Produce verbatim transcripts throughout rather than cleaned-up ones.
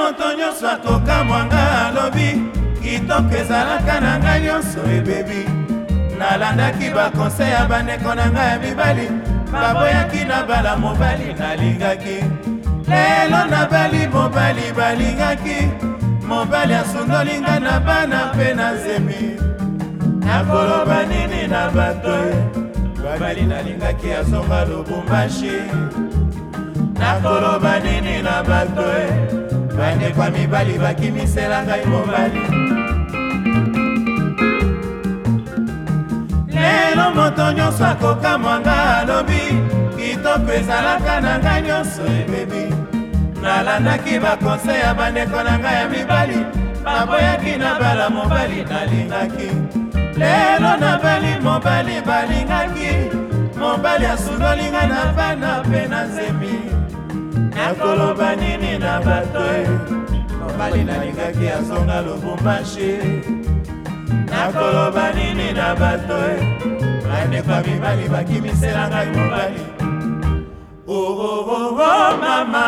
moto nyonso akokamwanga alobi kitoko ezalaka na ngai nyonso ebebi. Nalandaki bakonsei ya bandeko na ngai ya mibali, baboyaki nabala mobali nalingaki. Lelo nabali mobali balingaki, mobali asundoli ngai na bana mpe na zemi. Nakoloba nini na bato ye, mobali nalingaki azonga Lubumbashi. Nakoloba nini na bato ye, bandeko ya mibali bakimisela ngai mobali. Lelo moto nyonso akokamwanga alobi kitoko ezalaka na ngai nyonso ebebi. Nalandaki bakonsei ya bandeko na ngai ya mibali, baboyaki nabala mobali nalingaki. Lelo nabali mobali balingaki, mobali asundoli ngai na bana mpe na zemi. Nakoloba nini na bato ye, mobali nalingaki azonga Lubumbashi. Nakoloba nini na bato ye, bandeko ya mibali bakimisela ngai mobali. Oh oh oh oh mama,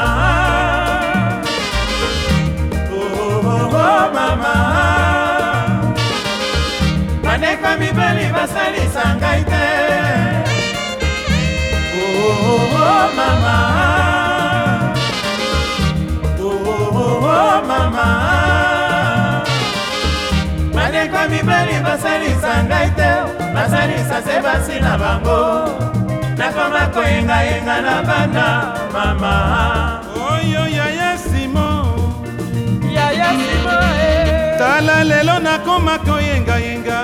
oh oh oh oh mama, bandeko ya mibali basalisa ngai te. Oh oh oh oh mama, oh oh oh oh mama, bandeko ya mibali basalisa ngai te, basalisa se basi na bango. Nakoma koyenga-yenga na bana mama. Oyo yaya Simo, Yaya Simo eh. Tala lelo nakoma koyenga-yenga,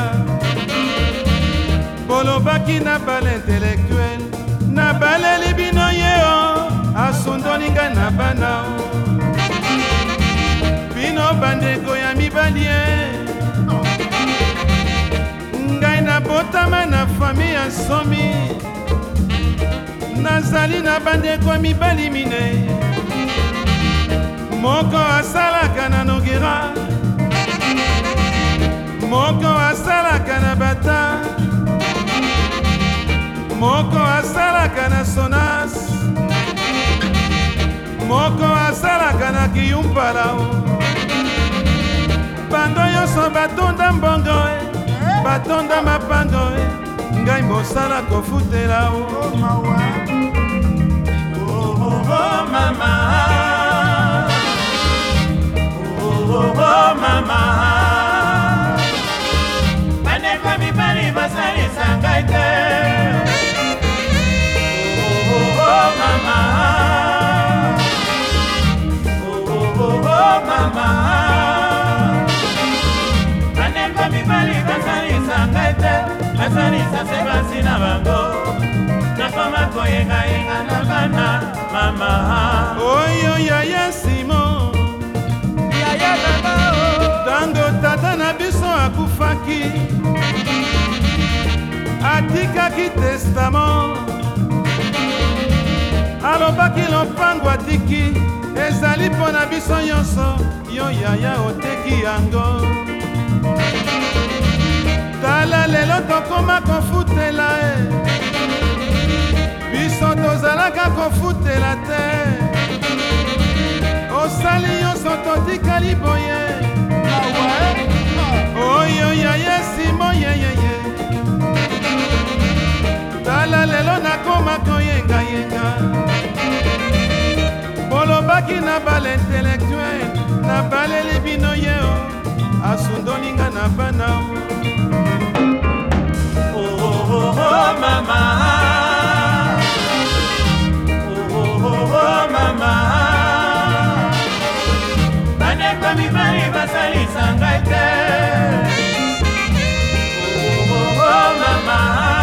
bolobaki na bale intellectuel, na bale libino yeo, asundoli ngai na bana. Bino bandeko ya mibali ngai nabotama na fami ya somi, nazali na bandeko ya mibali mine. Moko asalaka na Nogera, moko asalaka na Bata, moko asalaka na Sonas, moko asalaka na Kiyumpala. Bango nyonso batonda mbongo, batonda mapango, ngai mosala kofutela o. Oh mama, oh oh oh mama, bandeko ya mibali basalisa ngai te. Oh oh oh mama, oh oh oh oh mama, bandeko ya mibali basalisa ngai te, basalisa se basi na bango. Nakoma koyenga-yenga na bana mama. Oyo yaya Simo, Yaya baba oh. Tango tata na biso akufaki, atikaki testament, alobaki lopango atiki, ezali mpo na biso nyonso, yo yaya oteki yango. Tala lelo tokoma kofutela e, biso tozalaka kofutela te. Osali nyonso totikali boye. Oyo yaya Simo yeyeye, tala lelo nakoma koyenga-yenga, bolobaki na bale intellectuel, na bale libino yeo, asundoli nga na bana. Oh oh oh oh mama, oh oh oh oh mama, bandeko ya mibali basalisa ngai te. Oh oh oh mama,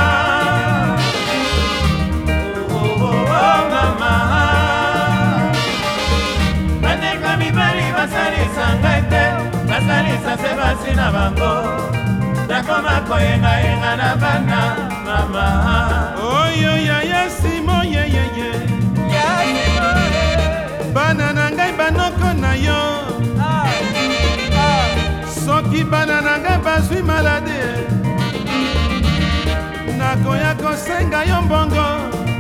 oh oh oh mama, bandeko ya mibali basalisa ngai te, basalisa se basi na bango. Nakoma koyenga-yenga na bana mama. Oyo yaya Simo yeyeye, bana na ngai banoko na yo. Soki bana na ngai bazwi malade, nakoya kosenga yo mbongo,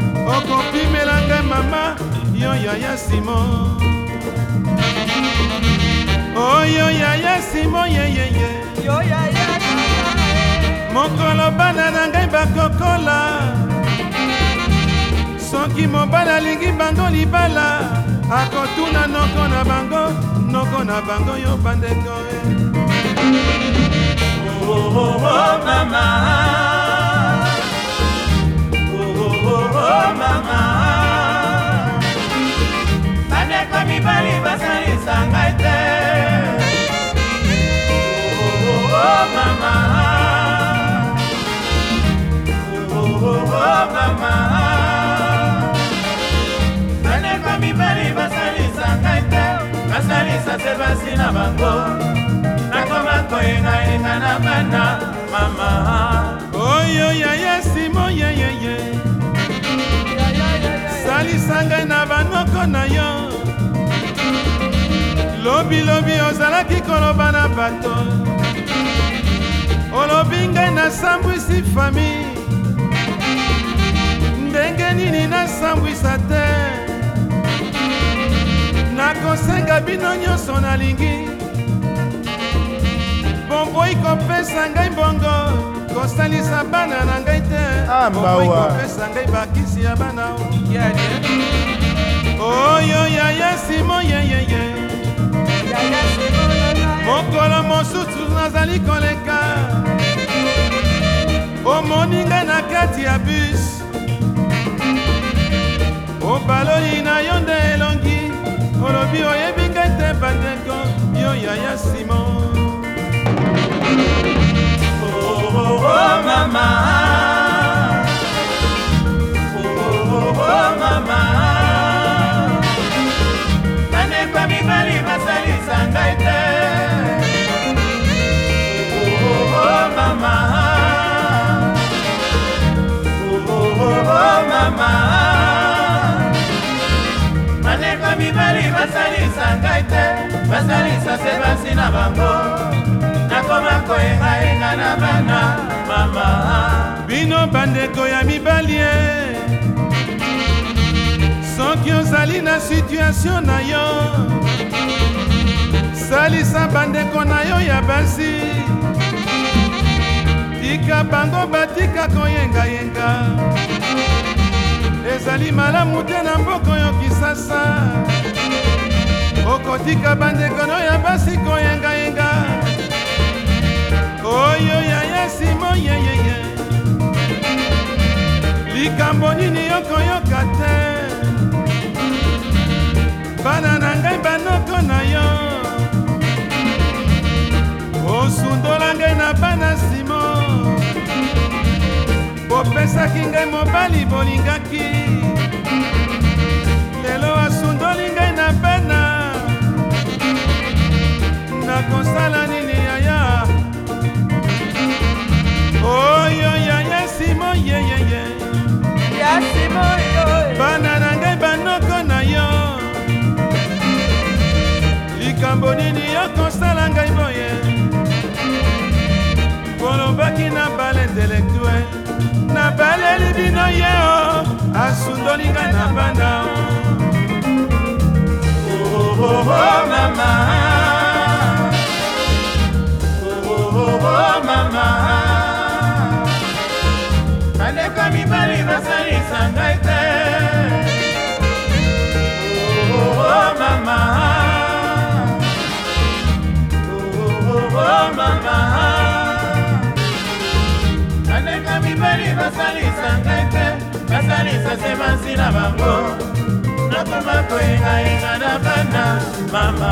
okopimela ngai mama, yo yaya Simo. mokolo bana na ngai bakokola soki mobali alingi bango libala akotuna noko na bango noko na bango yo bandeko oh, oh, oh, mama oh, oh, oh, mama bandeko mibali basalisa ngai te oh, oh, oh, mama oh, oh, oh, mama bandeko mibali basalisa ngai te basalisa se basi na bango nakoma koyengayenga na bana mama oyo yaya simo yeyeye salisa ngai na banoko na yo lobilobi ozalaki koloba na bato olobi ngai nasambwisi fami ndenge nini nasambwisa te nakosenga bino nyonso nalingi bomboi kopesa ngai mbongo kosalisa bana na ngai te bomboi kopesa ngai bakisi ya bana oyo yaya simo yeyeye mokolo mosusu nazali koleka omoni ngai na kati ya bus obaloli na yo nde elongi olobi oyebi ngai te bandeko yo yaya simo oh, oh, oh, mama oh, oh, oh, mama bandeko mibali basalisa ngai te oh, oh, oh, mama oh, oh, oh, mama bandeko mibali basalisa ngai te basalisa se basi na bango nakoma koyengayenga na bana mama bino bandeko ya mibali soki ozali na situatio na yo salisa bandeko na yo ya basi tika bango batika koyengayenga ezali malamu te na mboka oyo kisasa okotika bandeko no ya basi koyengayenga oyo yaya simo yeyeye likambo nini yokoyoka te bana na ngai banoko na yo osundola ngai na bana simo bopesaki ngai mobali bolingaki lelo asundoli ngai na bana nakosala nini yaya oyo yaya simo yeyeye bana na ngai banoko na yo likambo nini yokosala ngai boye kolobaki na bale intellectuel na baleli bino yeo asundoli ngai na bana oh, oh, oh, mama oh, oh, oh, mama bandeko mibali basalisa ngai te oh, oh, oh, mama oh, oh, oh, mama bandeko mibali basalisa ngai te basalisa se basi na bango nakoma koyengayenga na bana mama